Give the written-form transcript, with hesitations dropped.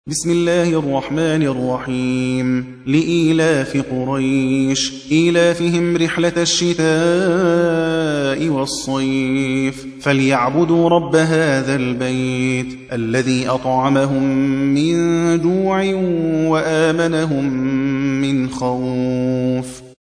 بسم الله الرحمن الرحيم لإيلاف قريش إيلافهم رحلة الشتاء والصيف فليعبدوا رب هذا البيت الذي أطعمهم من جوع وآمنهم من خوف